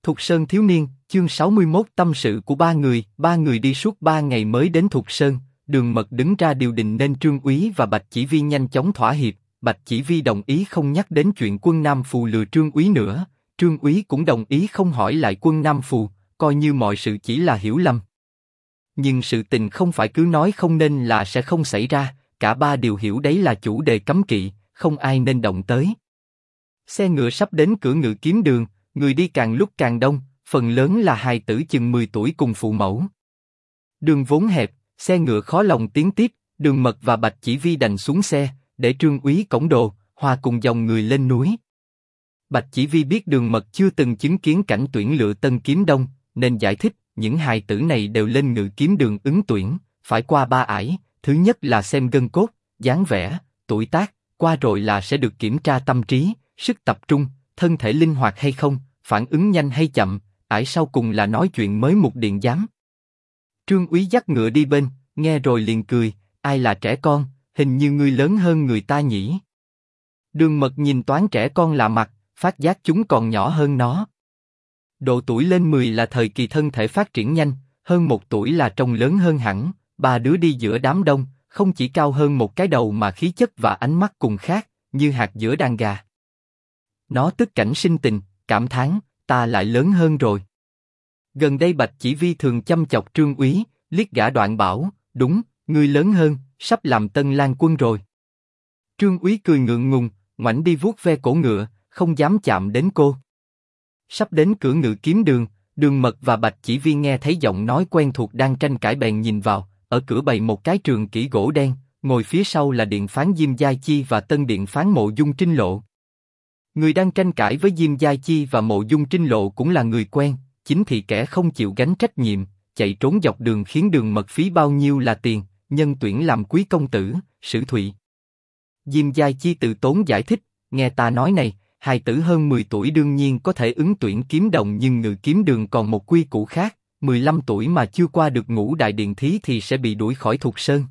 Thục Sơn thiếu niên, chương 61 tâm sự của ba người đi suốt 3 ngày mới đến Thục Sơn, Đường Mật đứng ra điều đình nên Trương Úy và Bạch Chỉ Vi nhanh chóng thỏa hiệp, Bạch Chỉ Vi đồng ý không nhắc đến chuyện Quân Nam Phù lừa Trương Úy nữa, Trương Úy cũng đồng ý không hỏi lại Quân Nam Phù, coi như mọi sự chỉ là hiểu lầm. Nhưng sự tình không phải cứ nói không nên là sẽ không xảy ra, cả ba đều hiểu đấy là chủ đề cấm kỵ, không ai nên động tới. Xe ngựa sắp đến cửa Ngự Kiếm Đường, người đi càng lúc càng đông, phần lớn là hài tử chừng 10 tuổi cùng phụ mẫu. Đường vốn hẹp, xe ngựa khó lòng tiến tiếp, Đường Mật và Bạch Chỉ Vi đành xuống xe, để Trương Úy cõng đồ, hòa cùng dòng người lên núi. Bạch Chỉ Vi biết Đường Mật chưa từng chứng kiến cảnh tuyển lựa Tân Kiếm Đông, nên giải thích, những hài tử này đều lên Ngự Kiếm Đường ứng tuyển, phải qua 3 ải, thứ nhất là xem gân cốt, dáng vẻ, tuổi tác, qua rồi là sẽ được kiểm tra tâm trí, sức tập trung, thân thể linh hoạt hay không, phản ứng nhanh hay chậm, ải sau cùng là nói chuyện mới mục điện giám. Trương Úy dắt ngựa đi bên, nghe rồi liền cười, ai là trẻ con, hình như ngươi lớn hơn người ta nhỉ. Đường Mật nhìn toán trẻ con lạ mặt, phát giác chúng còn nhỏ hơn nó. Độ tuổi lên 10 là thời kỳ thân thể phát triển nhanh, hơn 1 tuổi là trông lớn hơn hẳn, ba đứa đi giữa đám đông, không chỉ cao hơn một cái đầu mà khí chất và ánh mắt cùng khác, như hạt giữa đàn gà. Nó tức cảnh sinh tình, cảm thán, ta lại lớn hơn rồi. Gần đây Bạch Chỉ Vi thường chăm chọc Trương Úy, liếc gã đoạn bảo, đúng, ngươi lớn hơn, sắp làm Tân Lang Quân rồi. Trương Úy cười ngượng ngùng, ngoảnh đi vuốt ve cổ ngựa, không dám chạm đến cô. Sắp đến cửa Ngự Kiếm Đường, Đường Mật và Bạch Chỉ Vi nghe thấy giọng nói quen thuộc đang tranh cãi bèn nhìn vào, ở cửa bày một cái trường kỷ gỗ đen, ngồi phía sau là điện phán Diêm Giai Chi và tân điện phán Mộ Dung Trinh Lộ. Người đang tranh cãi với Diêm Giai Chi và Mộ Dung Trinh Lộ cũng là người quen, chính thì kẻ không chịu gánh trách nhiệm, chạy trốn dọc đường khiến Đường Mật phí bao nhiêu là tiền, nhân tuyển làm quý công tử, Sử Thụy. Diêm Giai Chi từ tốn giải thích, nghe ta nói này, hài tử hơn 10 tuổi đương nhiên có thể ứng tuyển kiếm đồng, nhưng Ngự Kiếm Đường còn một quy củ khác, 15 tuổi mà chưa qua được ngũ đại điện thí thì sẽ bị đuổi khỏi Thục Sơn.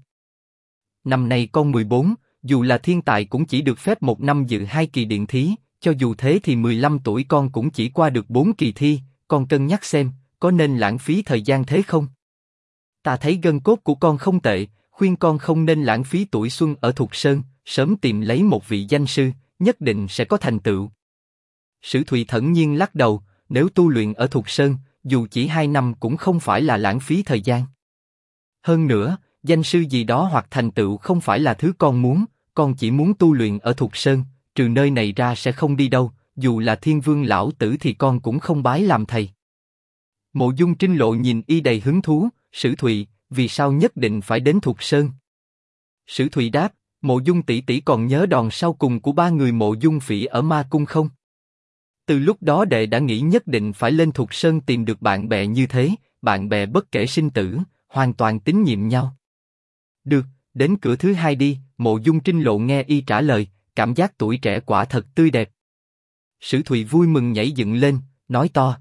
Năm nay con 14, dù là thiên tài cũng chỉ được phép một năm dự 2 kỳ điện thí, cho dù thế thì 15 tuổi con cũng chỉ qua được 4 kỳ thi, con cân nhắc xem, có nên lãng phí thời gian thế không? Ta thấy gân cốt của con không tệ, khuyên con không nên lãng phí tuổi xuân ở Thục Sơn, sớm tìm lấy một vị danh sư, nhất định sẽ có thành tựu. Sử Thụy thẫn nhiên lắc đầu, nếu tu luyện ở Thục Sơn, dù chỉ 2 năm cũng không phải là lãng phí thời gian. Hơn nữa, danh sư gì đó hoặc thành tựu không phải là thứ con muốn, con chỉ muốn tu luyện ở Thục Sơn, trừ nơi này ra sẽ không đi đâu, dù là Thiên Vương lão tử thì con cũng không bái làm thầy. Mộ Dung Trinh Lộ nhìn y đầy hứng thú, Sử Thụy, vì sao nhất định phải đến Thục Sơn? Sử Thụy đáp, Mộ Dung tỷ tỷ còn nhớ đòn sau cùng của 3 người Mộ Dung Phỉ ở Ma Cung không? Từ lúc đó đệ đã nghĩ nhất định phải lên Thục Sơn tìm được bạn bè như thế, bạn bè bất kể sinh tử, hoàn toàn tín nhiệm nhau. Được, đến cửa thứ 2 đi, Mộ Dung Trinh Lộ nghe y trả lời, cảm giác tuổi trẻ quả thật tươi đẹp. Sử Thụy vui mừng nhảy dựng lên, nói to,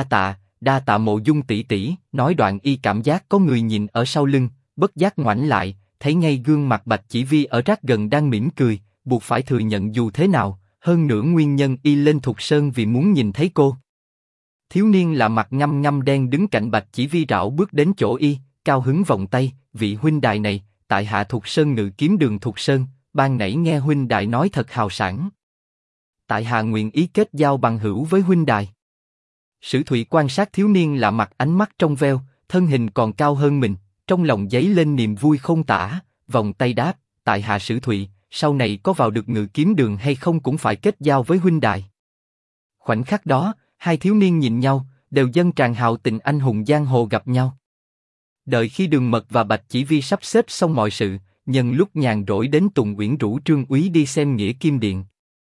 đa tạ Mộ Dung tỷ tỷ. Nói đoạn y cảm giác có người nhìn ở sau lưng, bất giác ngoảnh lại, thấy ngay gương mặt Bạch Chỉ Vi ở rát gần đang mỉm cười, buộc phải thừa nhận dù thế nào, hơn nữa nguyên nhân y lên Thục Sơn vì muốn nhìn thấy cô. Thiếu niên là mặt ngăm ngăm đen đứng cạnh Bạch Chỉ Vi rảo bước đến chỗ y, cao hứng vòng tay, vị huynh đài này, tại hạ Thục Sơn Ngự Kiếm Đường Thục Sơn, ban nãy nghe huynh đài nói thật hào sảng. Tại hạ nguyện ý kết giao bằng hữu với huynh đài. Sử Thụy quan sát thiếu niên lạ mặt, ánh mắt trong veo, thân hình còn cao hơn mình, trong lòng dấy lên niềm vui không tả, vòng tay đáp, tại hạ Sử Thụy, sau này có vào được Ngự Kiếm Đường hay không cũng phải kết giao với huynh đài. Khoảnh khắc đó, hai thiếu niên nhìn nhau, đều dâng tràn hào tình anh hùng giang hồ gặp nhau. Đợi khi Đường Mật và Bạch Chỉ Vi sắp xếp xong mọi sự, nhân lúc nhàn rỗi đến Tùng Uyển rủ Trương Úy đi xem Nghĩa Kim Điện.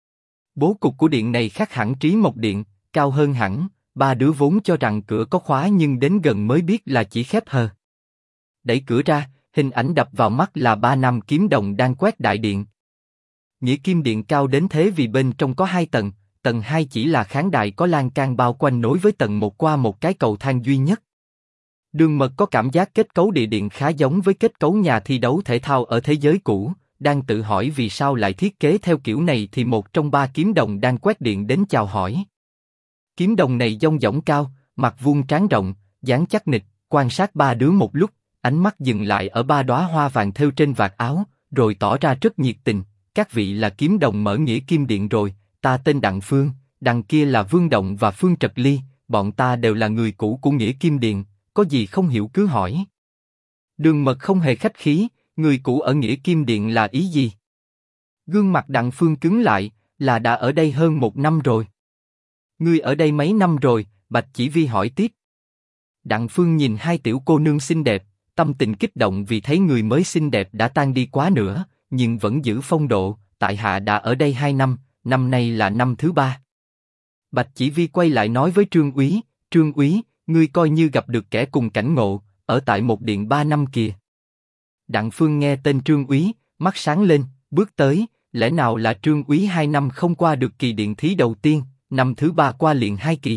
Bố cục của điện này khác hẳn Trí Mộc Điện, cao hơn hẳn, ba đứa vốn cho rằng cửa có khóa nhưng đến gần mới biết là chỉ khép hờ. Đẩy cửa ra, hình ảnh đập vào mắt là 3 nam kiếm đồng đang quét đại điện. Nghĩa Kim Điện cao đến thế vì bên trong có 2 tầng, tầng 2 chỉ là khán đài có lan can bao quanh nối với tầng 1 qua một cái cầu thang duy nhất. Đường Mật có cảm giác kết cấu địa điện khá giống với kết cấu nhà thi đấu thể thao ở thế giới cũ, đang tự hỏi vì sao lại thiết kế theo kiểu này thì một trong 3 kiếm đồng đang quét điện đến chào hỏi. kiếm đồng này dong dỏng cao, mặt vuông trán rộng, dáng chắc nịch, quan sát ba đứa một lúc, ánh mắt dừng lại ở ba đóa hoa vàng thêu trên vạt áo, rồi tỏ ra rất nhiệt tình. Các vị là kiếm đồng mở nghĩa kim điện rồi, ta tên Đặng Phương, đằng kia là Vương Động và Phương Trật Ly, bọn ta đều là người cũ của nghĩa kim điện, có gì không hiểu cứ hỏi. Đường Mật không hề khách khí, người cũ ở nghĩa kim điện là ý gì? Gương mặt Đặng Phương cứng lại, là đã ở đây hơn 1 năm rồi. Ngươi ở đây mấy năm rồi? Bạch Chỉ Vi hỏi tiếp. Đặng Phương nhìn hai tiểu cô nương xinh đẹp, tâm tình kích động vì thấy người mới xinh đẹp đã tan đi quá nữa, nhưng vẫn giữ phong độ. Tại hạ đã ở đây 2 năm, năm nay là năm thứ 3. Bạch Chỉ Vi quay lại nói với Trương Úy, Trương Úy, ngươi coi như gặp được kẻ cùng cảnh ngộ, ở tại một điện 3 năm kìa. Đặng Phương nghe tên Trương Úy, mắt sáng lên, bước tới, lẽ nào là Trương Úy 2 năm không qua được kỳ điện thí đầu tiên, năm thứ 3 qua liền 2 kỳ.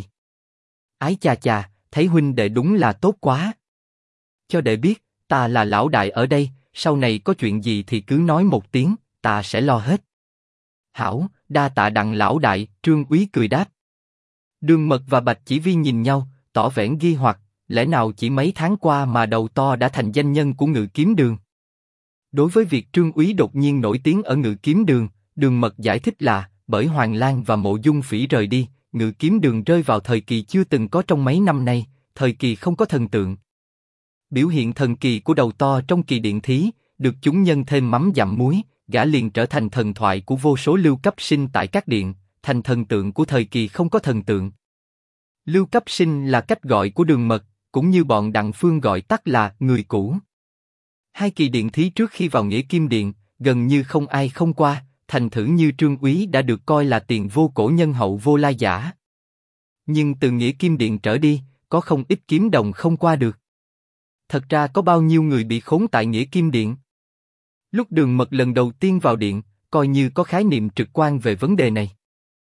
Ái chà chà, thấy huynh đệ đúng là tốt quá. Cho đệ biết, ta là lão đại ở đây, sau này có chuyện gì thì cứ nói một tiếng, ta sẽ lo hết. Hảo, đa tạ Đặng lão đại, Trương Úy cười đáp. Đường Mật và Bạch Chỉ Vi nhìn nhau, tỏ vẻ nghi hoặc, lẽ nào chỉ mấy tháng qua mà đầu to đã thành danh nhân của Ngự Kiếm Đường? Đối với việc Trương Úy đột nhiên nổi tiếng ở Ngự Kiếm Đường, Đường Mật giải thích là bởi Hoàng Lang và Mộ Dung Phỉ rời đi, Ngự Kiếm Đường rơi vào thời kỳ chưa từng có trong mấy năm nay, thời kỳ không có thần tượng. Biểu hiện thần kỳ của đầu to trong kỳ điện thí, được chúng nhân thêm mắm dặm muối, gã liền trở thành thần thoại của vô số lưu cấp sinh tại các điện, thành thần tượng của thời kỳ không có thần tượng. Lưu cấp sinh là cách gọi của Đường Mật, cũng như bọn Đặng Phương gọi tắt là người cũ. Hai kỳ điện thí trước khi vào nghĩa kim điện, gần như không ai không qua, thành thử như Trương Úy đã được coi là tiền vô cổ nhân hậu vô lai giả. Nhưng từ nghĩa kim điện trở đi, có không ít kiếm đồng không qua được. Thật ra có bao nhiêu người bị khốn tại nghĩa kim điện? Lúc Đường Mật lần đầu tiên vào điện, coi như có khái niệm trực quan về vấn đề này.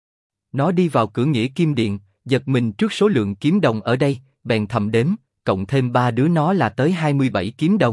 Nó đi vào cửa nghĩa kim điện, giật mình trước số lượng kiếm đồng ở đây, bèn thầm đếm, cộng thêm 3 đứa nó là tới 27 kiếm đồng.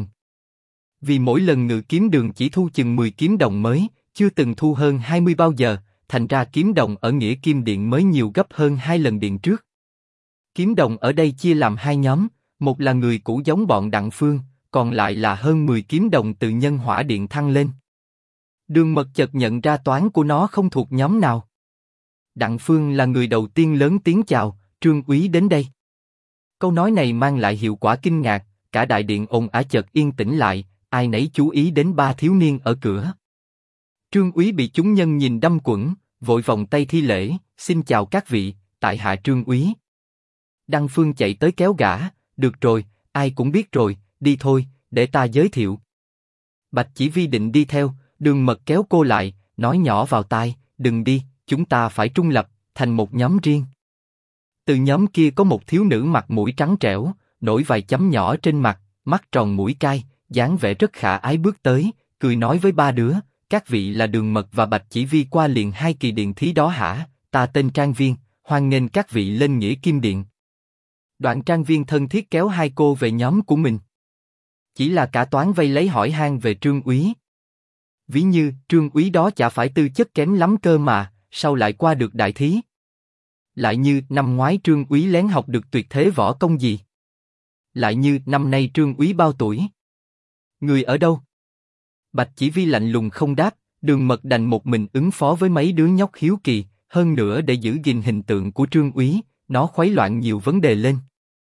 Vì mỗi lần Ngự Kiếm Đường chỉ thu chừng 10 kiếm đồng mới, chưa từng thu hơn 20 bao giờ, thành ra kiếm đồng ở nghĩa kim điện mới nhiều gấp hơn 2 lần điện trước. Kiếm đồng ở đây chia làm 2 nhóm, một là người cũ giống bọn Đặng Phương, còn lại là hơn 10 kiếm đồng từ nhân hỏa điện thăng lên. Đường Mật chợt nhận ra toán của nó không thuộc nhóm nào. Đặng Phương là người đầu tiên lớn tiếng chào, Trương Úy đến đây. Câu nói này mang lại hiệu quả kinh ngạc, cả đại điện ồn ào chợt yên tĩnh lại, ai nấy chú ý đến 3 thiếu niên ở cửa. Trương Úy bị chúng nhân nhìn đâm quẫn, vội vòng tay thi lễ, xin chào các vị, tại hạ Trương Úy. Đăng Phương chạy tới kéo gã, được rồi, ai cũng biết rồi, đi thôi, để ta giới thiệu. Bạch Chỉ Vi định đi theo, Đường Mật kéo cô lại, nói nhỏ vào tai, đừng đi, chúng ta phải trung lập, thành một nhóm riêng. Từ nhóm kia có một thiếu nữ mặt mũi trắng trẻo, nổi vài chấm nhỏ trên mặt, mắt tròn mũi cai, dáng vẻ rất khả ái bước tới, cười nói với 3 đứa, các vị là Đường Mật và Bạch Chỉ Vi qua liền 2 kỳ điện thí đó hả? Ta tên Trang Viên, hoan nghênh các vị lên nghĩa kim điện. Đoạn Trang Viên thân thiết kéo 2 cô về nhóm của mình. Chỉ là cả toán vây lấy hỏi han về Trương Úy. Ví như Trương Úy đó chả phải tư chất kém lắm cơ mà, sao lại qua được đại thí? Lại như năm ngoái Trương Úy lén học được tuyệt thế võ công gì? Lại như năm nay Trương Úy bao tuổi? Người ở đâu? Bạch Chỉ Vi lạnh lùng không đáp, Đường Mật đành một mình ứng phó với mấy đứa nhóc hiếu kỳ, hơn nữa để giữ gìn hình tượng của Trương Úy, nó khuấy loạn nhiều vấn đề lên.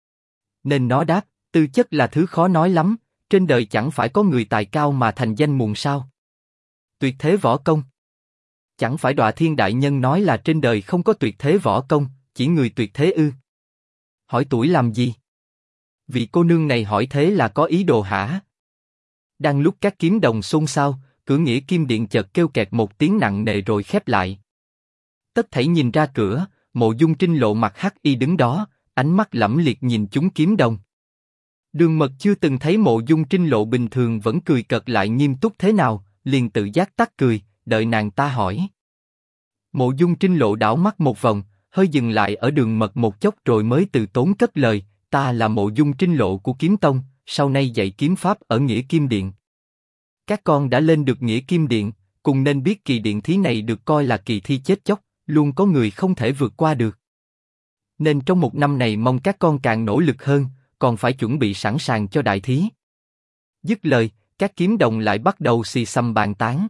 Nên nó đáp, tư chất là thứ khó nói lắm, trên đời chẳng phải có người tài cao mà thành danh muộn sao? Tuyệt thế võ công? Chẳng phải Đọa Thiên Đại Nhân nói là trên đời không có tuyệt thế võ công, chỉ người tuyệt thế ư? Hỏi tuổi làm gì? Vị cô nương này hỏi thế là có ý đồ hả? Đang lúc các kiếm đồng xôn xao, cửa nghĩa kim điện chợt kêu kẹt một tiếng nặng nề rồi khép lại. Tất thảy nhìn ra cửa, Mộ Dung Trinh lộ mặt hắc y đứng đó, ánh mắt lẫm liệt nhìn chúng kiếm đồng. Đường Mật chưa từng thấy Mộ Dung Trinh lộ bình thường vẫn cười cợt lại nghiêm túc thế nào, liền tự giác tắt cười, đợi nàng ta hỏi. Mộ Dung Trinh lộ đảo mắt một vòng, hơi dừng lại ở Đường Mật một chốc rồi mới từ tốn cất lời, ta là Mộ Dung Trinh lộ của Kiếm Tông, sau này dạy kiếm pháp ở nghĩa kim điện. Các con đã lên được nghĩa kim điện, cùng nên biết kỳ điện thí này được coi là kỳ thi chết chóc, luôn có người không thể vượt qua được. Nên trong một năm này mong các con càng nỗ lực hơn, còn phải chuẩn bị sẵn sàng cho đại thí. Dứt lời, các kiếm đồng lại bắt đầu xì xầm bàn tán.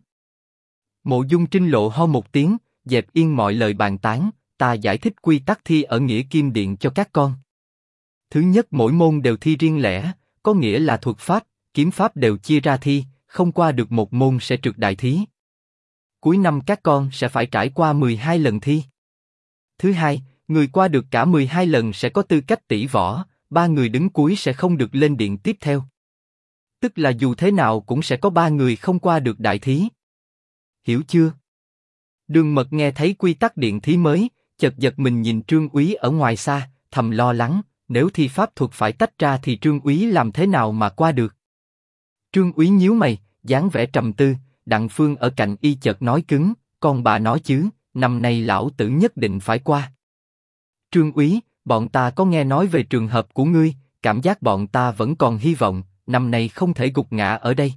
Mộ Dung Trinh Lộ ho một tiếng, dẹp yên mọi lời bàn tán, ta giải thích quy tắc thi ở Nghĩa Kim Điện cho các con. Thứ nhất, mỗi môn đều thi riêng lẻ, có nghĩa là thuật pháp, kiếm pháp đều chia ra thi, không qua được một môn sẽ trượt đại thí. Cuối năm các con sẽ phải trải qua 12 lần thi. Thứ hai, người qua được cả 12 lần sẽ có tư cách tỷ võ, 3 người đứng cuối sẽ không được lên điện tiếp theo. Tức là dù thế nào cũng sẽ có 3 người không qua được đại thí. Hiểu chưa? Đường Mật nghe thấy quy tắc điện thí mới, chợt giật mình nhìn Trương Úy ở ngoài xa, thầm lo lắng, nếu thi pháp thuật phải tách ra thì Trương Úy làm thế nào mà qua được? Trương Úy nhíu mày, dáng vẻ trầm tư. Đặng Phương ở cạnh y chợt nói cứng, con bà nói chứ, năm nay lão tử nhất định phải qua. Trương Úy, bọn ta có nghe nói về trường hợp của ngươi, cảm giác bọn ta vẫn còn hy vọng, năm nay không thể gục ngã ở đây.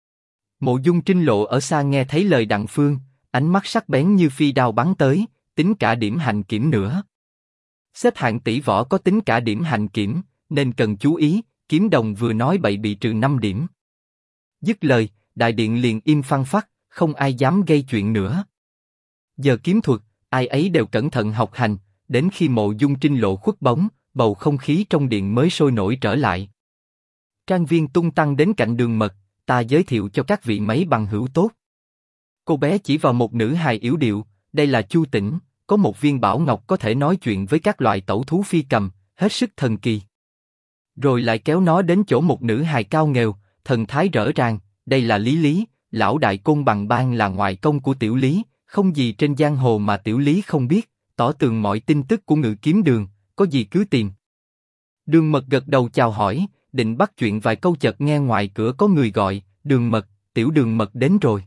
Mộ Dung Trinh Lộ ở xa nghe thấy lời Đặng Phương, ánh mắt sắc bén như phi đao bắn tới, tính cả điểm hành kiểm nữa. Xếp hạng tỷ võ có tính cả điểm hành kiểm, nên cần chú ý, kiếm đồng vừa nói bậy bị trừ 5 điểm. Dứt lời, đại điện liền im phăng phắc, không ai dám gây chuyện nữa. Giờ kiếm thuật, ai ấy đều cẩn thận học hành, đến khi Mộ Dung Trinh Lộ khuất bóng, bầu không khí trong điện mới sôi nổi trở lại. Trang Viên tung tăng đến cạnh Đường Mật, ta giới thiệu cho các vị mấy bằng hữu tốt. Cô bé chỉ vào một nữ hài yểu điệu, đây là Chu Tĩnh, có một viên bảo ngọc có thể nói chuyện với các loại tẩu thú phi cầm, hết sức thần kỳ. Rồi lại kéo nó đến chỗ một nữ hài cao nghèo, thần thái rỡ ràng, đây là Lý Lý, lão đại côn bằng bang là ngoại công của Tiểu Lý, không gì trên giang hồ mà Tiểu Lý không biết, tỏ tường mọi tin tức của Ngự Kiếm Đường, có gì cứ tìm. Đường Mật gật đầu chào hỏi, định bắt chuyện vài câu chợt nghe ngoài cửa có người gọi, Đường Mật, Tiểu Đường Mật đến rồi.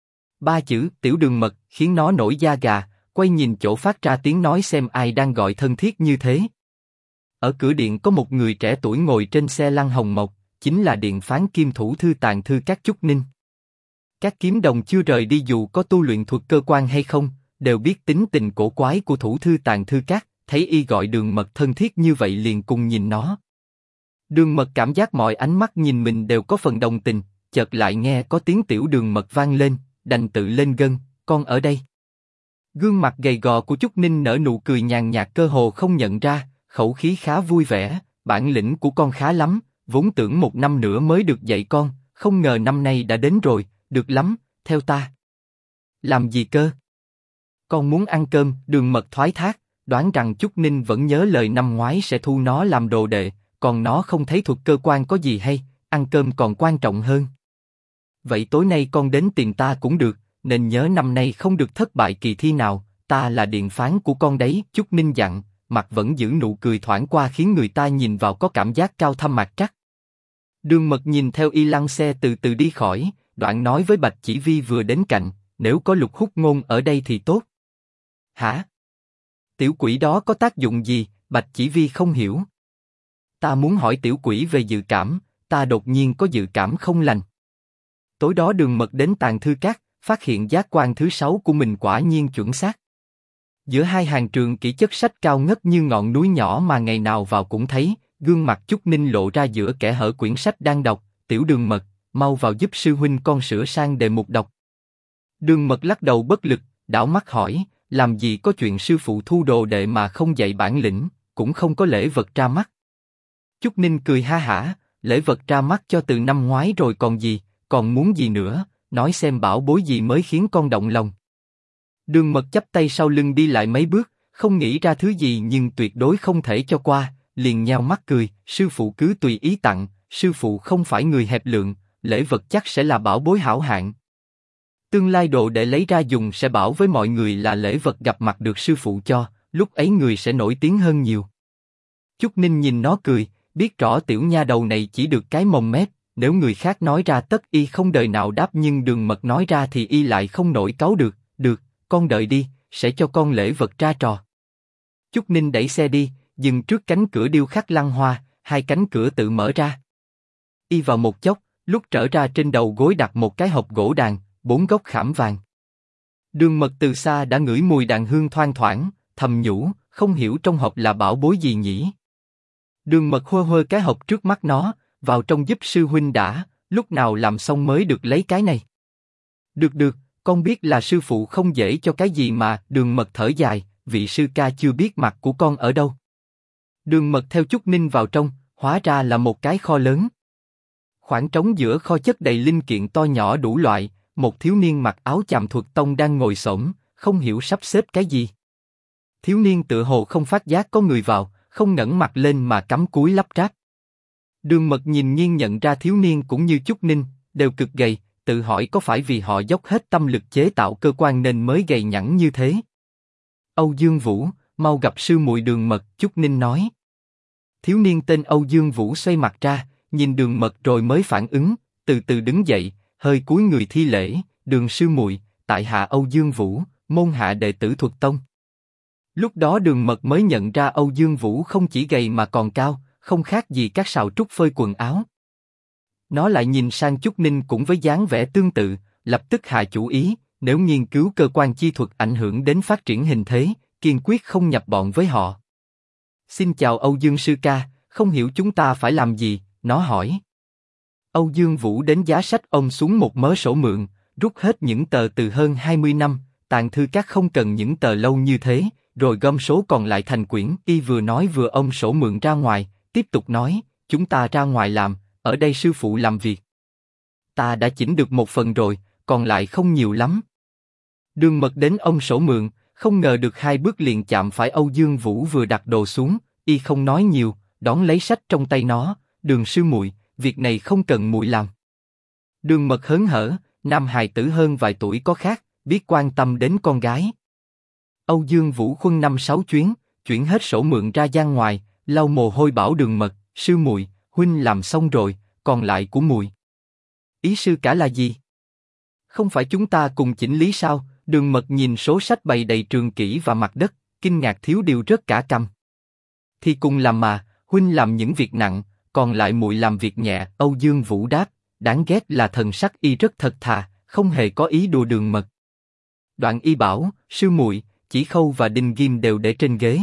3 chữ Tiểu Đường Mật khiến nó nổi da gà, quay nhìn chỗ phát ra tiếng nói xem ai đang gọi thân thiết như thế. Ở cửa điện có một người trẻ tuổi ngồi trên xe lăn hồng mộc, chính là điện phán kim thủ thư tàng thư các Chúc Ninh. Các kiếm đồng chưa rời đi dù có tu luyện thuật cơ quan hay không, đều biết tính tình cổ quái của thủ thư tàng thư các, thấy y gọi Đường Mật thân thiết như vậy liền cùng nhìn nó. Đường Mật cảm giác mọi ánh mắt nhìn mình đều có phần đồng tình, chợt lại nghe có tiếng Tiểu Đường Mật vang lên, đành tự lên gân, con ở đây. Gương mặt gầy gò của Chúc Ninh nở nụ cười nhàn nhạt cơ hồ không nhận ra, khẩu khí khá vui vẻ, bản lĩnh của con khá lắm, vốn tưởng 1 năm nữa mới được dạy con, không ngờ năm nay đã đến rồi, được lắm, theo ta. Làm gì cơ? Con muốn ăn cơm, Đường Mật thoái thác, đoán rằng Chúc Ninh vẫn nhớ lời năm ngoái sẽ thu nó làm đồ đệ, còn nó không thấy thuật cơ quan có gì hay, ăn cơm còn quan trọng hơn. Vậy tối nay con đến tìm ta cũng được, nên nhớ năm nay không được thất bại kỳ thi nào, ta là điện phán của con đấy, Chúc Ninh dặn, mặt vẫn giữ nụ cười thoảng qua khiến người ta nhìn vào có cảm giác cao thâm mạc trắc. Đường Mật nhìn theo y lăng xe từ từ đi khỏi, đoạn nói với Bạch Chỉ Vi vừa đến cạnh, nếu có Lục Hút Ngôn ở đây thì tốt. Hả? Tiểu quỷ đó có tác dụng gì? Bạch Chỉ Vi không hiểu. Ta muốn hỏi tiểu quỷ về dự cảm, ta đột nhiên có dự cảm không lành. Tối đó Đường Mật đến tàng thư các, phát hiện giác quan thứ 6 của mình quả nhiên chuẩn xác. Giữa hai hàng trường kỹ chất sách cao ngất như ngọn núi nhỏ mà ngày nào vào cũng thấy, gương mặt Chúc Ninh lộ ra giữa kẻ hở quyển sách đang đọc, Tiểu Đường Mật, mau vào giúp sư huynh con sửa sang đề mục đọc. Đường Mật lắc đầu bất lực, đảo mắt hỏi, làm gì có chuyện sư phụ thu đồ đệ mà không dạy bản lĩnh, cũng không có lễ vật ra mắt. Chúc Ninh cười ha hả, lễ vật ra mắt cho từ năm ngoái rồi còn gì, còn muốn gì nữa, nói xem bảo bối gì mới khiến con động lòng. Đường Mật chắp tay sau lưng đi lại mấy bước, không nghĩ ra thứ gì nhưng tuyệt đối không thể cho qua, liền nheo mắt cười, sư phụ cứ tùy ý tặng, sư phụ không phải người hẹp lượng, lễ vật chắc sẽ là bảo bối hảo hạng. Tương lai đồ để lấy ra dùng sẽ bảo với mọi người là lễ vật gặp mặt được sư phụ cho, lúc ấy người sẽ nổi tiếng hơn nhiều. Chúc Ninh nhìn nó cười, biết rõ tiểu nha đầu này chỉ được cái mồm mép, nếu người khác nói ra tất y không đời nào đáp nhưng Đường Mật nói ra thì y lại không nổi cáu được, được, con đợi đi, sẽ cho con lễ vật ra trò. Chúc Ninh đẩy xe đi, dừng trước cánh cửa điêu khắc lăng hoa, hai cánh cửa tự mở ra. Y vào một chốc, lúc trở ra trên đầu gối đặt một cái hộp gỗ đàn, 4 góc khảm vàng. Đường Mật từ xa đã ngửi mùi đàn hương thoang thoảng, thầm nhủ, không hiểu trong hộp là bảo bối gì nhỉ? Đường Mật hơ hơ cái hộp trước mắt nó, vào trong giúp sư huynh đã, lúc nào làm xong mới được lấy cái này. Được, con biết là sư phụ không dễ cho cái gì mà. Đường Mật thở dài, vị sư ca chưa biết mặt của con ở đâu. Đường Mật theo Chúc Ninh vào trong, hóa ra là một cái kho lớn. Khoảng trống giữa kho chất đầy linh kiện to nhỏ đủ loại, một thiếu niên mặc áo chàm thuật tông đang ngồi xổm, không hiểu sắp xếp cái gì. Thiếu niên tựa hồ không phát giác có người vào, không ngẩng mặt lên mà cắm cúi lắp ráp. Đường Mật nhìn nghiêng nhận ra thiếu niên cũng như Chúc Ninh, đều cực gầy, tự hỏi có phải vì họ dốc hết tâm lực chế tạo cơ quan nên mới gầy nhẵn như thế. Âu Dương Vũ, mau gặp sư muội. Đường Mật, Chúc Ninh nói. Thiếu niên tên Âu Dương Vũ xoay mặt ra, nhìn Đường Mật rồi mới phản ứng, từ từ đứng dậy, hơi cúi người thi lễ. Đường sư muội, tại hạ Âu Dương Vũ, môn hạ đệ tử thuật tông. Lúc đó Đường Mật mới nhận ra Âu Dương Vũ không chỉ gầy mà còn cao, không khác gì các sào trúc phơi quần áo. Nó lại nhìn sang Chúc Ninh cũng với dáng vẻ tương tự, lập tức hạ chủ ý, nếu nghiên cứu cơ quan chi thuật ảnh hưởng đến phát triển hình thế, kiên quyết không nhập bọn với họ. Xin chào Âu Dương sư ca, không hiểu chúng ta phải làm gì, nó hỏi. Âu Dương Vũ đến giá sách ôm xuống một mớ sổ mượn, rút hết những tờ từ hơn 20 năm, tàng thư các không cần những tờ lâu như thế, rồi gom số còn lại thành quyển. Y vừa nói vừa ôm sổ mượn ra ngoài, tiếp tục nói, chúng ta ra ngoài làm, ở đây sư phụ làm việc. Ta đã chỉnh được một phần rồi, còn lại không nhiều lắm. Đường Mật đến ôm sổ mượn, không ngờ được 2 bước liền chạm phải Âu Dương Vũ vừa đặt đồ xuống, y không nói nhiều, đón lấy sách trong tay nó. Đường sư muội, việc này không cần muội làm. Đường Mật hớn hở, nam hài tử hơn vài tuổi có khác, biết quan tâm đến con gái. Âu Dương Vũ khuân 5-6 chuyến, chuyển hết sổ mượn ra gian ngoài, lau mồ hôi bảo Đường Mật, sư muội, huynh làm xong rồi, còn lại của muội. Ý sư cả là gì? Không phải chúng ta cùng chỉnh lý sao? Đường Mật nhìn số sách bày đầy trường kỷ và mặt đất, kinh ngạc thiếu điều rớt cả cằm. Thì cùng làm mà, huynh làm những việc nặng, còn lại muội làm việc nhẹ. Âu Dương Vũ đáp, đáng ghét là thần sắc y rất thật thà, không hề có ý đùa Đường Mật. Đoạn y bảo, sư muội, chỉ khâu và đinh ghim đều để trên ghế.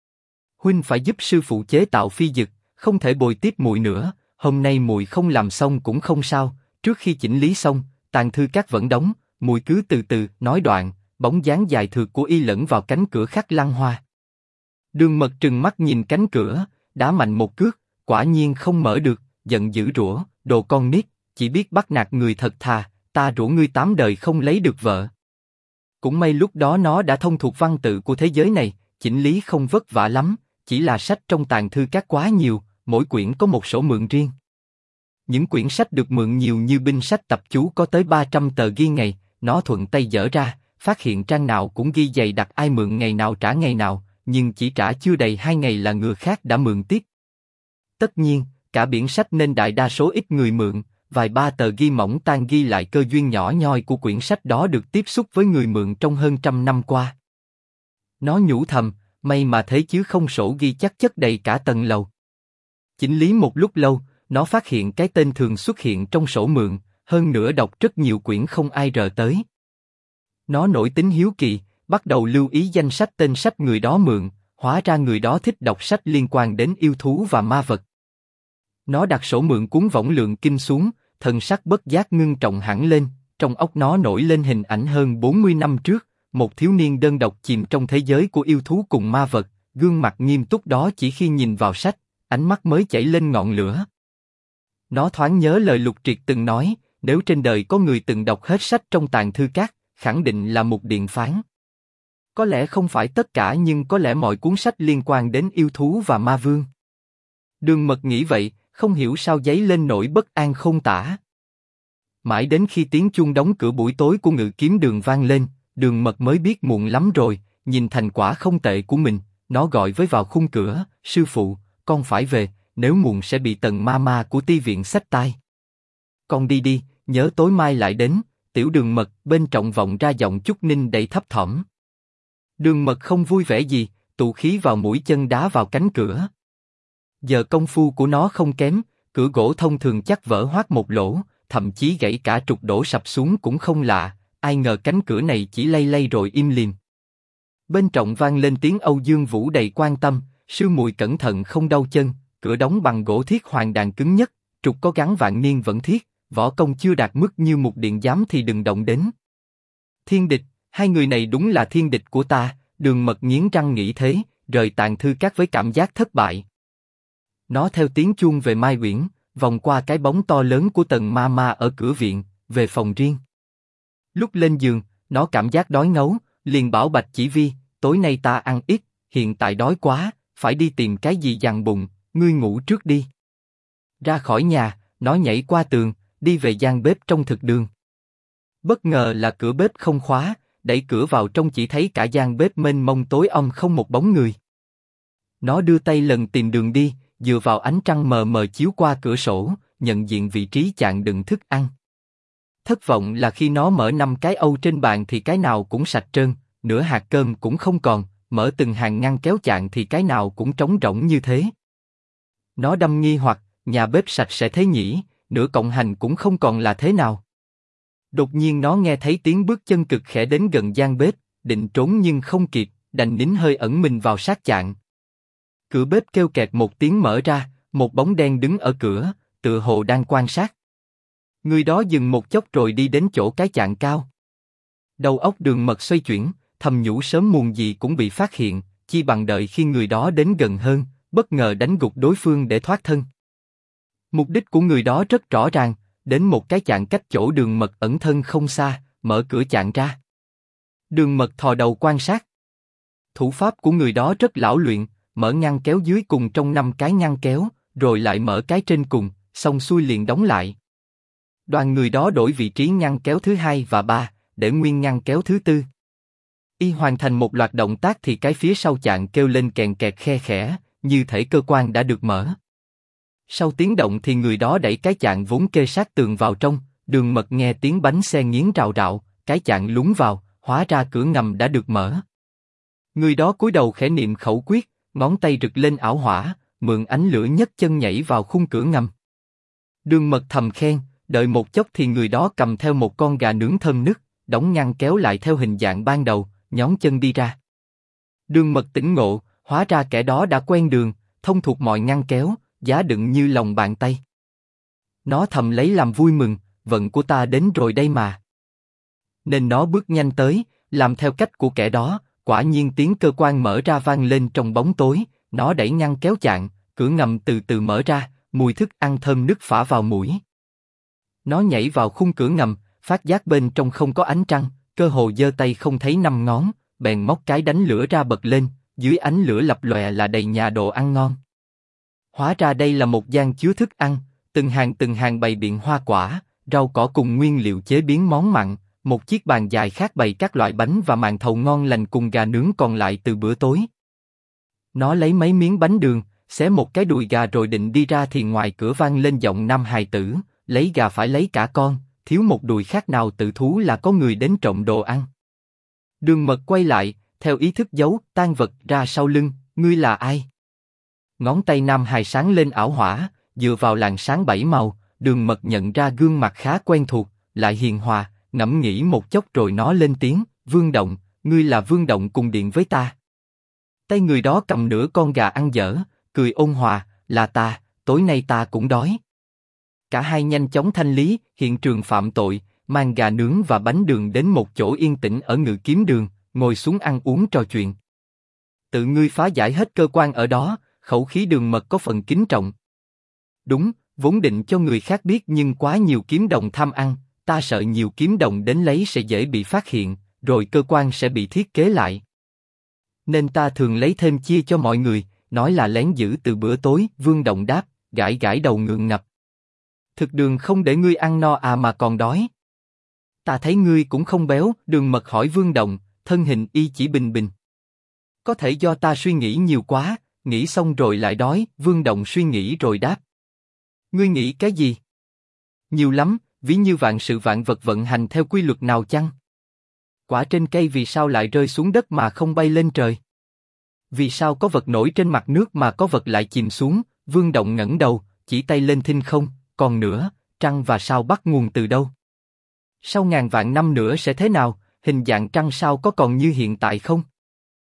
Huynh phải giúp sư phụ chế tạo phi dực, không thể bồi tiếp muội nữa. Hôm nay muội không làm xong cũng không sao, trước khi chỉnh lý xong, tàng thư các vẫn đóng, muội cứ từ từ. Nói đoạn, bóng dáng dài thượt của y lẫn vào cánh cửa khắc lăng hoa. Đường Mật trừng mắt nhìn cánh cửa, đá mạnh một cước, quả nhiên không mở được, giận dữ rủa, đồ con nít, chỉ biết bắt nạt người thật thà, ta rủa ngươi 8 đời không lấy được vợ. Cũng may lúc đó nó đã thông thuộc văn tự của thế giới này, chỉnh lý không vất vả lắm, chỉ là sách trong tàng thư các quá nhiều, mỗi quyển có một sổ mượn riêng. Những quyển sách được mượn nhiều như binh sách tập chú có tới 300 tờ ghi ngày, nó thuận tay dở ra, phát hiện trang nào cũng ghi dày đặc ai mượn ngày nào trả ngày nào, nhưng chỉ trả chưa đầy 2 ngày là người khác đã mượn tiếp. Tất nhiên, cả biển sách nên đại đa số ít người mượn, vài ba tờ ghi mỏng tan ghi lại cơ duyên nhỏ nhoi của quyển sách đó được tiếp xúc với người mượn trong hơn 100 năm qua. Nó nhủ thầm, may mà thế chứ không sổ ghi chắc chất đầy cả tầng lầu. Chỉnh lý một lúc lâu, nó phát hiện cái tên thường xuất hiện trong sổ mượn, hơn nữa đọc rất nhiều quyển không ai rờ tới. Nó nổi tính hiếu kỳ, bắt đầu lưu ý danh sách tên sách người đó mượn, hóa ra người đó thích đọc sách liên quan đến yêu thú và ma vật. Nó đặt sổ mượn cuốn Võng Lượng Kinh xuống, thần sắc bất giác ngưng trọng hẳn lên, trong óc nó nổi lên hình ảnh hơn 40 năm trước, một thiếu niên đơn độc chìm trong thế giới của yêu thú cùng ma vật, gương mặt nghiêm túc đó chỉ khi nhìn vào sách, ánh mắt mới chảy lên ngọn lửa. Nó thoáng nhớ lời Lục Triệt từng nói, nếu trên đời có người từng đọc hết sách trong tàng thư các, khẳng định là Mục Điện Phán. Có lẽ không phải tất cả nhưng có lẽ mọi cuốn sách liên quan đến yêu thú và ma vương. Đường Mật nghĩ vậy, không hiểu sao dấy lên nỗi bất an khôn tả. Mãi đến khi tiếng chuông đóng cửa buổi tối của Ngự Kiếm Đường vang lên, Đường Mật mới biết muộn lắm rồi, nhìn thành quả không tệ của mình, nó gọi với vào khung cửa, sư phụ, con phải về, nếu muộn sẽ bị Tần ma của ti viện xách tai. Con đi đi, nhớ tối mai lại đến. Tiểu Đường Mật bên trọng vọng ra giọng Chúc Ninh đầy thấp thỏm. Đường Mật không vui vẻ gì, tụ khí vào mũi chân đá vào cánh cửa. Giờ công phu của nó không kém, cửa gỗ thông thường chắc vỡ hoác một lỗ, thậm chí gãy cả trục đổ sập xuống cũng không lạ. Ai ngờ cánh cửa này chỉ lay lay rồi im lìm. Bên trong vang lên tiếng Âu Dương Vũ đầy quan tâm, sư muội cẩn thận không đau chân, cửa đóng bằng gỗ thiết hoàng đàn cứng nhất, trục có gắn vạn niên vẫn thiết, võ công chưa đạt mức như một điện giám thì đừng động đến. Thiên địch, hai người này đúng là thiên địch của ta, Đường Mật nghiến răng nghĩ thế, rời Tàng Thư Các với cảm giác thất bại. Nó theo tiếng chuông về Mai Uyển, vòng qua cái bóng to lớn của Tần Ma Ma ở cửa viện, về phòng riêng. Lúc lên giường, nó cảm giác đói ngấu, liền bảo Bạch Chỉ Vi, tối nay ta ăn ít, hiện tại đói quá, phải đi tìm cái gì dằn bụng, ngươi ngủ trước đi. Ra khỏi nhà, nó nhảy qua tường, đi về gian bếp trong thực đường. Bất ngờ là cửa bếp không khóa, đẩy cửa vào trong chỉ thấy cả gian bếp mênh mông tối om không một bóng người. Nó đưa tay lần tìm đường đi, dựa vào ánh trăng mờ mờ chiếu qua cửa sổ, nhận diện vị trí chạn đựng thức ăn. Thất vọng là khi nó mở 5 cái âu trên bàn thì cái nào cũng sạch trơn, nửa hạt cơm cũng không còn, mở từng hàng ngăn kéo chạn thì cái nào cũng trống rỗng như thế. Nó đâm nghi hoặc, nhà bếp sạch sẽ thế nhỉ, nửa cộng hành cũng không còn là thế nào. Đột nhiên nó nghe thấy tiếng bước chân cực khẽ đến gần gian bếp, định trốn nhưng không kịp, đành nín hơi ẩn mình vào sát chạn. Cửa bếp kêu kẹt một tiếng mở ra, một bóng đen đứng ở cửa, tựa hồ đang quan sát. Người đó dừng một chốc rồi đi đến chỗ cái chạn cao. Đầu óc Đường Mật xoay chuyển, thầm nhủ sớm muộn gì cũng bị phát hiện, chi bằng đợi khi người đó đến gần hơn, bất ngờ đánh gục đối phương để thoát thân. Mục đích của người đó rất rõ ràng, đến một cái chạn cách chỗ Đường Mật ẩn thân không xa, mở cửa chạn ra. Đường Mật thò đầu quan sát. Thủ pháp của người đó rất lão luyện, mở ngăn kéo dưới cùng trong 5 cái ngăn kéo, rồi lại mở cái trên cùng, xong xuôi liền đóng lại. Đoàn người đó đổi vị trí ngăn kéo thứ 2 và 3, để nguyên ngăn kéo thứ 4. Y hoàn thành một loạt động tác thì cái phía sau chạn kêu lên kèn kẹt khe khẽ, như thể cơ quan đã được mở. Sau tiếng động thì người đó đẩy cái chạn vốn kê sát tường vào trong, Đường Mật nghe tiếng bánh xe nghiến rào rạo, cái chạn lún vào, hóa ra cửa ngầm đã được mở. Người đó cúi đầu khẽ niệm khẩu quyết, ngón tay rực lên ảo hỏa, mượn ánh lửa nhấc chân nhảy vào khung cửa ngầm. Đường Mật thầm khen, đợi một chốc thì người đó cầm theo một con gà nướng thơm nức, đóng ngăn kéo lại theo hình dạng ban đầu, nhón chân đi ra. Đường Mật tỉnh ngộ, hóa ra kẻ đó đã quen đường, thông thuộc mọi ngăn kéo, giá đựng như lòng bàn tay. Nó thầm lấy làm vui mừng, vận của ta đến rồi đây mà. Nên nó bước nhanh tới, làm theo cách của kẻ đó, quả nhiên tiếng cơ quan mở ra vang lên trong bóng tối, nó đẩy ngăn kéo chạn, cửa ngầm từ từ mở ra, mùi thức ăn thơm nức phả vào mũi. Nó nhảy vào khung cửa ngầm, phát giác bên trong không có ánh trăng, cơ hồ giơ tay không thấy 5 ngón, bèn móc cái đánh lửa ra bật lên, dưới ánh lửa lập lòe là đầy nhà đồ ăn ngon. Hóa ra đây là một gian chứa thức ăn, từng hàng bày biện hoa quả, rau cỏ cùng nguyên liệu chế biến món mặn, một chiếc bàn dài khác bày các loại bánh và màn thầu ngon lành cùng gà nướng còn lại từ bữa tối. Nó lấy mấy miếng bánh đường, xé một cái đùi gà rồi định đi ra thì ngoài cửa vang lên giọng nam hài tử, lấy gà phải lấy cả con, thiếu một đùi khác nào tự thú là có người đến trộm đồ ăn. Đường Mật quay lại, theo ý thức giấu tang vật ra sau lưng, ngươi là ai? Ngón tay nam hài sáng lên ảo hỏa, dựa vào làn sáng 7 màu, Đường Mật nhận ra gương mặt khá quen thuộc, lại hiền hòa, ngẫm nghĩ một chốc rồi nó lên tiếng, Vương Động, ngươi là Vương Động cùng điện với ta. Tay người đó cầm nửa con gà ăn dở, cười ôn hòa, là ta, tối nay ta cũng đói. Cả hai nhanh chóng thanh lý hiện trường phạm tội, mang gà nướng và bánh đường đến một chỗ yên tĩnh ở Ngự Kiếm Đường, ngồi xuống ăn uống trò chuyện. Tự ngươi phá giải hết cơ quan ở đó, khẩu khí Đường Mật có phần kính trọng. Đúng, vốn định cho người khác biết nhưng quá nhiều kiếm đồng tham ăn, ta sợ nhiều kiếm đồng đến lấy sẽ dễ bị phát hiện, rồi cơ quan sẽ bị thiết kế lại. Nên ta thường lấy thêm chia cho mọi người, nói là lén giữ từ bữa tối. Vương Động đáp, gãi gãi đầu ngượng ngập. Thực Đường không để ngươi ăn no à mà còn đói. Ta thấy ngươi cũng không béo. Đường Mật hỏi Vương Động, thân hình y chỉ bình bình. Có thể do ta suy nghĩ nhiều quá, nghĩ xong rồi lại đói. Vương Động suy nghĩ rồi đáp. Ngươi nghĩ cái gì? Nhiều lắm, ví như vạn sự vạn vật vận hành theo quy luật nào chăng? Quả trên cây vì sao lại rơi xuống đất mà không bay lên trời? Vì sao có vật nổi trên mặt nước mà có vật lại chìm xuống? Vương Động ngẩng đầu, chỉ tay lên thinh không. Còn nữa, trăng và sao bắt nguồn từ đâu? Sau ngàn vạn năm nữa sẽ thế nào? Hình dạng trăng sao có còn như hiện tại không?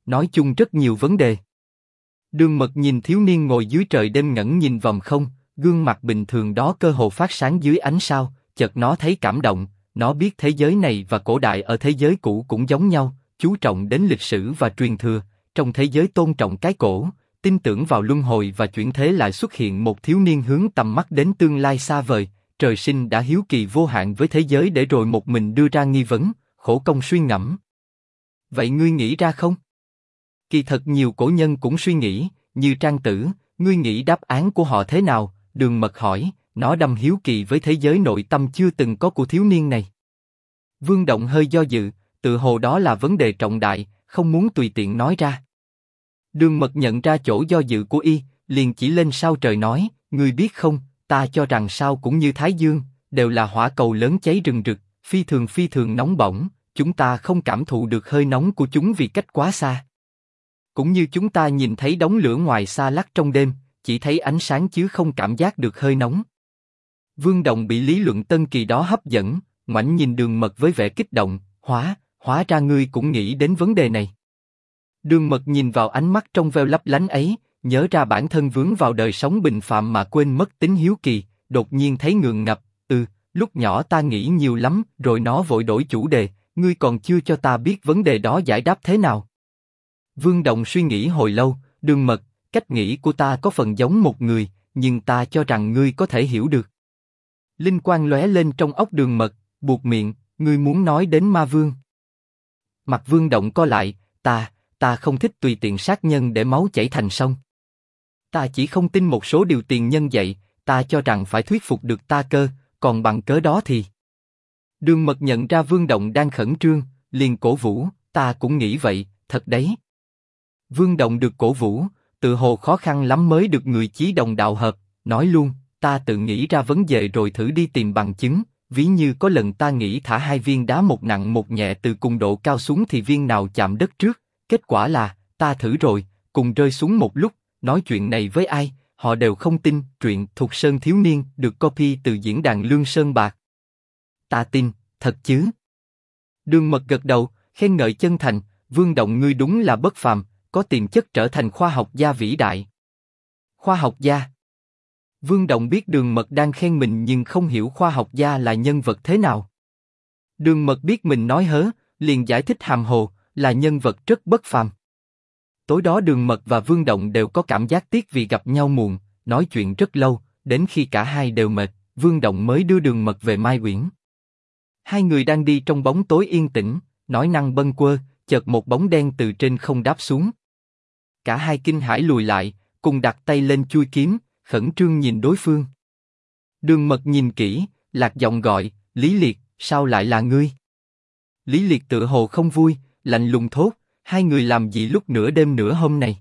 nói chung rất nhiều vấn đề. Đường Mật nhìn thiếu niên ngồi dưới trời đêm ngẩng nhìn vòng không, gương mặt bình thường đó cơ hồ phát sáng dưới ánh sao, chợt nó thấy cảm động, nó biết thế giới này và cổ đại ở thế giới cũ cũng giống nhau, chú trọng đến lịch sử và truyền thừa, trong thế giới tôn trọng cái cổ, tin tưởng vào luân hồi và chuyển thế lại xuất hiện một thiếu niên hướng tầm mắt đến tương lai xa vời, trời sinh đã hiếu kỳ vô hạn với thế giới để rồi một mình đưa ra nghi vấn, khổ công suy ngẫm. Vậy ngươi nghĩ ra không? Kỳ thật nhiều cổ nhân cũng suy nghĩ, như Trang Tử, ngươi nghĩ đáp án của họ thế nào? Đường Mật hỏi, nó đâm hiếu kỳ với thế giới nội tâm chưa từng có của thiếu niên này. Vương Động hơi do dự, tự hồ đó là vấn đề trọng đại, không muốn tùy tiện nói ra. Đường Mật nhận ra chỗ do dự của y, liền chỉ lên sao trời nói, ngươi biết không, ta cho rằng sao cũng như Thái Dương, đều là hỏa cầu lớn cháy rừng rực, phi thường nóng bỏng, chúng ta không cảm thụ được hơi nóng của chúng vì cách quá xa. Cũng như chúng ta nhìn thấy đống lửa ngoài xa lắc trong đêm, chỉ thấy ánh sáng chứ không cảm giác được hơi nóng. Vương Động bị lý luận tân kỳ đó hấp dẫn, ngoảnh nhìn Đường Mật với vẻ kích động, hóa ra ngươi cũng nghĩ đến vấn đề này. Đường Mật nhìn vào ánh mắt trong veo lấp lánh ấy, nhớ ra bản thân vướng vào đời sống bình phạm mà quên mất tính hiếu kỳ, đột nhiên thấy ngượng ngập, lúc nhỏ ta nghĩ nhiều lắm, rồi nó vội đổi chủ đề, ngươi còn chưa cho ta biết vấn đề đó giải đáp thế nào. Vương Động suy nghĩ hồi lâu, Đường Mật, cách nghĩ của ta có phần giống một người, nhưng ta cho rằng ngươi có thể hiểu được. Linh quang lóe lên trong óc Đường Mật, buột miệng, ngươi muốn nói đến ma vương. Mặt Vương Động co lại, ta không thích tùy tiện sát nhân để máu chảy thành sông. Ta chỉ không tin một số điều tiền nhân dạy, ta cho rằng phải thuyết phục được ta cơ, còn bằng cớ đó thì... Đường Mật nhận ra Vương Động đang khẩn trương, liền cổ vũ, ta cũng nghĩ vậy, thật đấy. Vương Động được cổ vũ, tự hồ khó khăn lắm mới được người chí đồng đạo hợp, nói luôn, ta tự nghĩ ra vấn đề rồi thử đi tìm bằng chứng, ví như có lần ta nghĩ thả 2 viên đá một nặng một nhẹ từ cùng độ cao xuống thì viên nào chạm đất trước, kết quả là, ta thử rồi, cùng rơi xuống một lúc, nói chuyện này với ai, họ đều không tin. Truyện Thục Sơn Thiếu Niên được copy từ diễn đàn Lương Sơn Bạc. Ta tin, thật chứ? Đường Mật gật đầu, khen ngợi chân thành, Vương Động ngươi đúng là bất phàm, có tiềm chất trở thành khoa học gia vĩ đại. Khoa học gia? Vương Động biết Đường Mật đang khen mình nhưng không hiểu khoa học gia là nhân vật thế nào. Đường Mật biết mình nói hớ, liền giải thích hàm hồ, là nhân vật rất bất phàm. Tối đó Đường Mật và Vương Động đều có cảm giác tiếc vì gặp nhau muộn, nói chuyện rất lâu, đến khi cả hai đều mệt, Vương Động mới đưa Đường Mật về Mai Uyển. Hai người đang đi trong bóng tối yên tĩnh, nói năng bâng quơ, chợt một bóng đen từ trên không đáp xuống. Cả hai kinh hãi lùi lại, cùng đặt tay lên chuôi kiếm, khẩn trương nhìn đối phương. Đường Mật nhìn kỹ, lạc giọng gọi, Lý Liệt, sao lại là ngươi? Lý Liệt tựa hồ không vui, lạnh lùng thốt, hai người làm gì lúc nửa đêm nửa hôm này?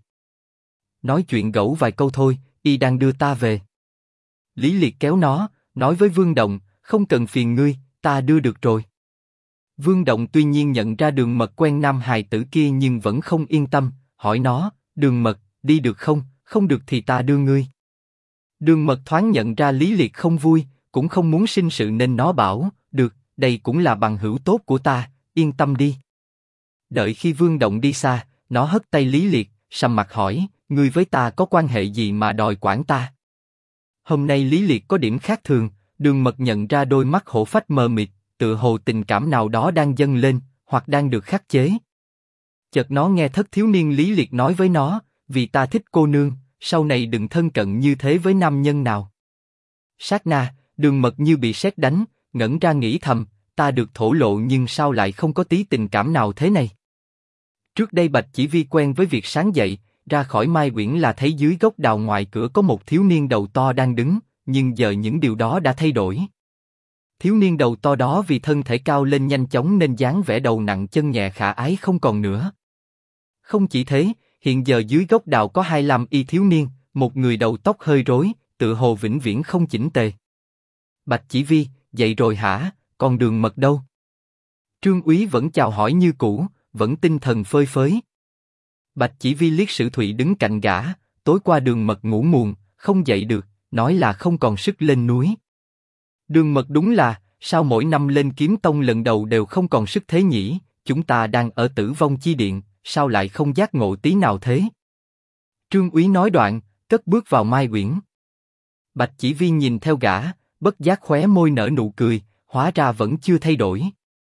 Nói chuyện gẫu vài câu thôi, y đang đưa ta về. Lý Liệt kéo nó, nói với Vương Động, không cần phiền ngươi, ta đưa được rồi. Vương Động tuy nhiên nhận ra Đường Mật quen nam hài tử kia nhưng vẫn không yên tâm, hỏi nó, Đường Mật, đi được không, không được thì ta đưa ngươi. Đường Mật thoáng nhận ra Lý Liệt không vui, cũng không muốn sinh sự nên nó bảo, được, đây cũng là bằng hữu tốt của ta, yên tâm đi. Đợi khi Vương Động đi xa, nó hất tay Lý Liệt, sầm mặt hỏi, ngươi với ta có quan hệ gì mà đòi quản ta? Hôm nay Lý Liệt có điểm khác thường, Đường Mật nhận ra đôi mắt hổ phách mờ mịt, tựa hồ tình cảm nào đó đang dâng lên, hoặc đang được khắc chế. Chợt nó nghe thất thiếu niên Lý Liệt nói với nó, vì ta thích cô nương, sau này đừng thân cận như thế với nam nhân nào. Sát na, Đường Mật như bị sét đánh, ngẩn ra nghĩ thầm, ta được thổ lộ nhưng sao lại không có tí tình cảm nào thế này? Trước đây Bạch Chỉ Vi quen với việc sáng dậy, ra khỏi Mai Uyển là thấy dưới gốc đào ngoài cửa có một thiếu niên đầu to đang đứng, nhưng giờ những điều đó đã thay đổi. Thiếu niên đầu to đó vì thân thể cao lên nhanh chóng nên dáng vẻ đầu nặng chân nhẹ khả ái không còn nữa. Không chỉ thế, hiện giờ dưới gốc đào có 25 y thiếu niên, một người đầu tóc hơi rối, tựa hồ vĩnh viễn không chỉnh tề. Bạch Chỉ Vi, dậy rồi hả? Còn Đường Mật đâu? Trương Úy vẫn chào hỏi như cũ, vẫn tinh thần phơi phới. Bạch Chỉ Vi liếc Sử Thụy đứng cạnh gã, tối qua Đường Mật ngủ muộn, không dậy được, nói là không còn sức lên núi. Đường Mật đúng là, sao mỗi năm lên Kiếm Tông lần đầu đều không còn sức thế nhỉ? Chúng ta đang ở Tử Vong Chi Điện, sao lại không giác ngộ tí nào thế? Trương Úy nói đoạn, cất bước vào Mai Uyển. Bạch Chỉ Vi nhìn theo gã, bất giác khóe môi nở nụ cười, hóa ra vẫn chưa thay đổi.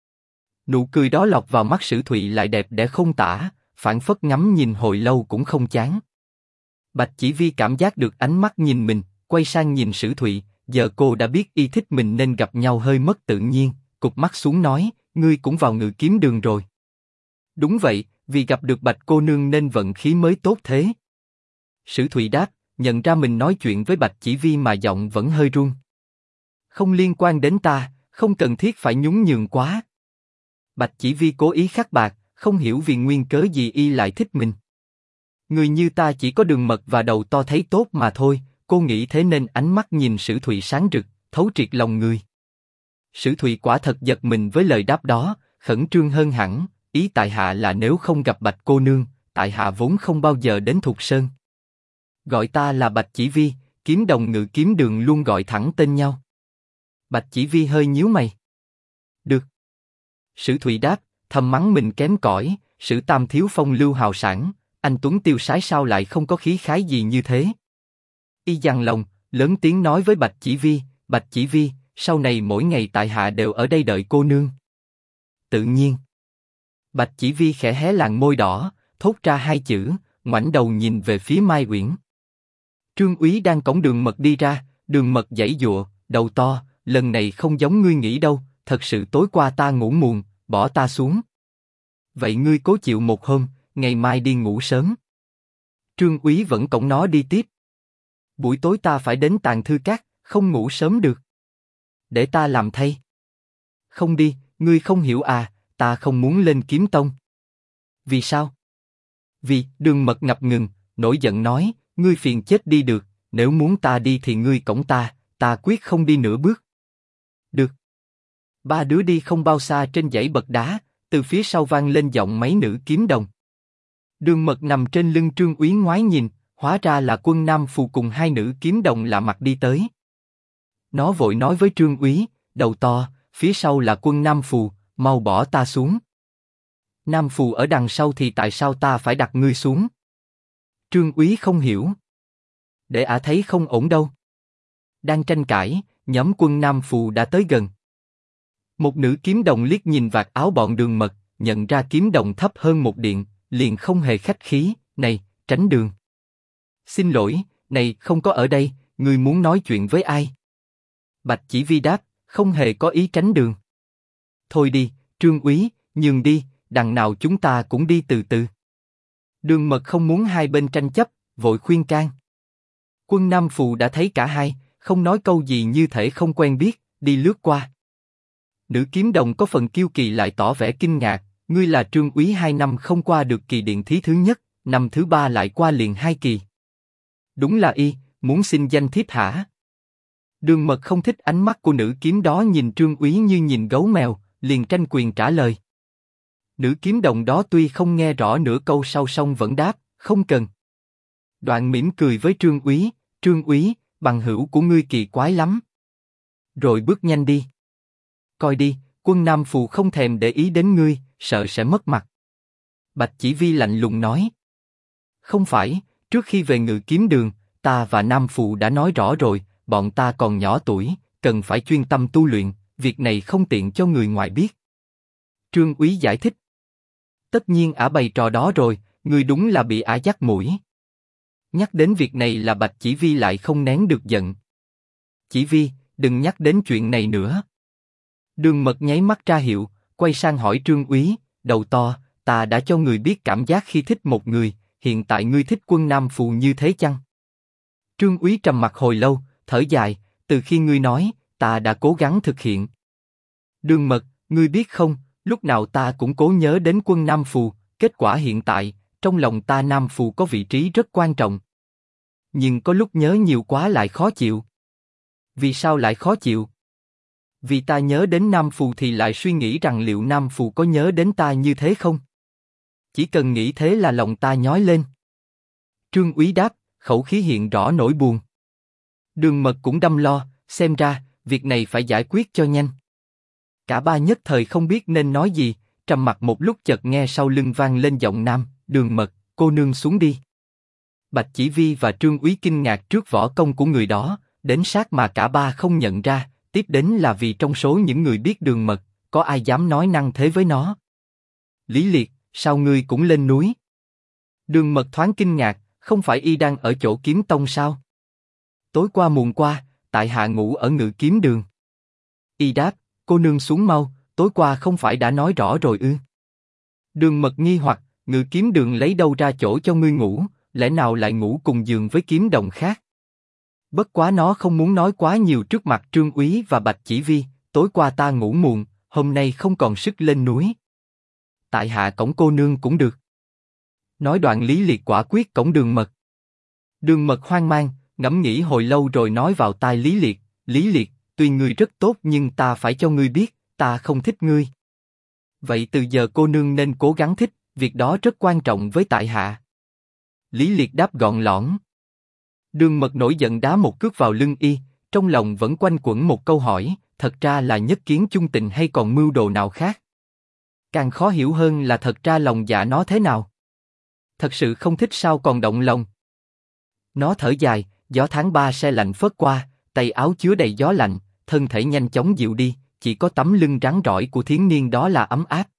Nụ cười đó lọt vào mắt Sử Thụy lại đẹp đẽ không tả, phảng phất ngắm nhìn hồi lâu cũng không chán. Bạch Chỉ Vi cảm giác được ánh mắt nhìn mình, quay sang nhìn Sử Thụy, giờ cô đã biết y thích mình nên gặp nhau hơi mất tự nhiên, cụp mắt xuống nói, ngươi cũng vào Ngự Kiếm Đường rồi. Đúng vậy, vì gặp được Bạch cô nương nên vận khí mới tốt thế. Sử Thụy đáp, nhận ra mình nói chuyện với Bạch Chỉ Vi mà giọng vẫn hơi run. Không liên quan đến ta, không cần thiết phải nhún nhường quá. Bạch Chỉ Vi cố ý khắc bạc, không hiểu vì nguyên cớ gì y lại thích mình. Người như ta chỉ có đường mật và đầu to thấy tốt mà thôi, cô nghĩ thế nên ánh mắt nhìn Sử Thụy sáng rực, thấu triệt lòng người. Sử Thụy quả thật giật mình với lời đáp đó, khẩn trương hơn hẳn, ý tại hạ là nếu không gặp Bạch cô nương, tại hạ vốn không bao giờ đến Thục Sơn. Gọi ta là Bạch Chỉ Vi, kiếm đồng Ngự Kiếm Đường luôn gọi thẳng tên nhau. Bạch Chỉ Vi hơi nhíu mày. Được. Sử Thụy đáp, thầm mắng mình kém cỏi, Sử Tam thiếu phong lưu hào sản, anh tuấn tiêu sái sao lại không có khí khái gì như thế. Y dằn lòng, lớn tiếng nói với Bạch Chỉ Vi, sau này mỗi ngày tại hạ đều ở đây đợi cô nương. Tự nhiên. Bạch Chỉ Vi khẽ hé làn môi đỏ, thốt ra hai chữ, ngoảnh đầu nhìn về phía Mai Uyển. Trương Úy đang cõng Đường Mật đi ra, Đường Mật giãy giụa, đầu to, lần này không giống ngươi nghĩ đâu, thật sự tối qua ta ngủ muộn, bỏ ta xuống. Vậy ngươi cố chịu một hôm, ngày mai đi ngủ sớm. Trương Úy vẫn cõng nó đi tiếp. Buổi tối ta phải đến Tàng Thư Các, không ngủ sớm được. Để ta làm thay. Không đi, ngươi không hiểu à, ta không muốn lên Kiếm Tông. Vì sao? Vì, Đường Mật ngập ngừng, nổi giận nói, ngươi phiền chết đi được, nếu muốn ta đi thì ngươi cõng ta quyết không đi nửa bước. Được. Ba đứa đi không bao xa trên dãy bậc đá, từ phía sau vang lên giọng mấy nữ kiếm đồng. Đường Mật nằm trên lưng Trương Úy ngoái nhìn, hóa ra là Quân Nam Phù cùng hai nữ kiếm đồng lạ mặt đi tới. Nó vội nói với Trương Úy, đầu to, phía sau là Quân Nam Phù, mau bỏ ta xuống. Nam Phù ở đằng sau thì tại sao ta phải đặt ngươi xuống? Trương Úy không hiểu. Để ả thấy không ổn đâu. Đang tranh cãi, nhóm Quân Nam Phù đã tới gần. Một nữ kiếm đồng liếc nhìn vạt áo bọn Đường Mật, nhận ra kiếm đồng thấp hơn một điện, liền không hề khách khí, này, tránh đường. Xin lỗi, này, không có ở đây, ngươi muốn nói chuyện với ai? Bạch Chỉ Vi đáp, không hề có ý tránh đường. Thôi đi, Trương Úy, nhường đi, đằng nào chúng ta cũng đi từ từ. Đường Mật không muốn hai bên tranh chấp, vội khuyên can. Quân Nam Phù đã thấy cả hai, không nói câu gì như thể không quen biết, đi lướt qua. Nữ kiếm đồng có phần kiêu kỳ lại tỏ vẻ kinh ngạc, ngươi là Trương Úy 2 năm không qua được kỳ điện thí thứ nhất, năm thứ 3 lại qua liền 2 kỳ. Đúng là y, muốn xin danh thiếp hả? Đường Mật không thích ánh mắt của nữ kiếm đó nhìn Trương Úy như nhìn gấu mèo, liền tranh quyền trả lời. Nữ kiếm đồng đó tuy không nghe rõ nửa câu sau song vẫn đáp, không cần. Đoạn mỉm cười với Trương Úy, bằng hữu của ngươi kỳ quái lắm. Rồi bước nhanh đi. Coi đi, Quân Nam Phù không thèm để ý đến ngươi, sợ sẽ mất mặt. Bạch Chỉ Vi lạnh lùng nói. Không phải, trước khi về Ngự Kiếm Đường, ta và Nam Phù đã nói rõ rồi, bọn ta còn nhỏ tuổi, cần phải chuyên tâm tu luyện, việc này không tiện cho người ngoài biết. Trương Úy giải thích. Tất nhiên ả bày trò đó rồi, ngươi đúng là bị ả dắt mũi. Nhắc đến việc này là Bạch Chỉ Vi lại không nén được giận. Chỉ Vi, đừng nhắc đến chuyện này nữa. Đường Mật nháy mắt ra hiệu, quay sang hỏi Trương Úy, đầu to, ta đã cho người biết cảm giác khi thích một người, hiện tại ngươi thích Quân Nam Phù như thế chăng? Trương Úy trầm mặc hồi lâu, thở dài, từ khi ngươi nói, ta đã cố gắng thực hiện. Đường Mật, ngươi biết không, lúc nào ta cũng cố nhớ đến Quân Nam Phù, kết quả hiện tại, trong lòng ta Nam Phù có vị trí rất quan trọng. Nhưng có lúc nhớ nhiều quá lại khó chịu. Vì sao lại khó chịu? Vì ta nhớ đến Nam Phù thì lại suy nghĩ rằng liệu Nam Phù có nhớ đến ta như thế không? Chỉ cần nghĩ thế là lòng ta nhói lên. Trương Úy đáp, khẩu khí hiện rõ nỗi buồn. Đường Mật cũng đăm lo, xem ra, việc này phải giải quyết cho nhanh. Cả ba nhất thời không biết nên nói gì, trầm mặc một lúc chợt nghe sau lưng vang lên giọng nam, Đường Mật, cô nương xuống đi. Bạch Chỉ Vi và Trương Úy kinh ngạc trước võ công của người đó, đến sát mà cả ba không nhận ra, tiếp đến là vì trong số những người biết Đường Mật, có ai dám nói năng thế với nó. Lý Liệt, sao ngươi cũng lên núi? Đường Mật thoáng kinh ngạc, không phải y đang ở chỗ kiếm tông sao? Tối qua muộn qua, tại hạ ngủ ở Ngự Kiếm Đường. Y đáp, cô nương xuống mau, tối qua không phải đã nói rõ rồi ư? Đường Mật nghi hoặc, Ngự Kiếm Đường lấy đâu ra chỗ cho ngươi ngủ, lẽ nào lại ngủ cùng giường với kiếm đồng khác? Bất quá nó không muốn nói quá nhiều trước mặt Trương Úy và Bạch Chỉ Vi, tối qua ta ngủ muộn, hôm nay không còn sức lên núi. Tại hạ cõng cô nương cũng được. Nói đoạn Lý Liệt quả quyết cõng Đường Mật. Đường Mật hoang mang, ngẫm nghĩ hồi lâu rồi nói vào tai Lý Liệt, tuy ngươi rất tốt nhưng ta phải cho ngươi biết, ta không thích ngươi. Vậy từ giờ cô nương nên cố gắng thích, việc đó rất quan trọng với tại hạ. Lý Liệt đáp gọn lõn. Đường Mật nổi giận đá một cước vào lưng y, trong lòng vẫn quanh quẩn một câu hỏi, thật ra là nhất kiến chung tình hay còn mưu đồ nào khác? Càng khó hiểu hơn là thật ra lòng dạ nó thế nào? Thật sự không thích sao còn động lòng? Nó thở dài, gió tháng 3 se lạnh phớt qua, tay áo chứa đầy gió lạnh, thân thể nhanh chóng dịu đi, chỉ có tấm lưng rắn rỏi của thiến niên đó là ấm áp.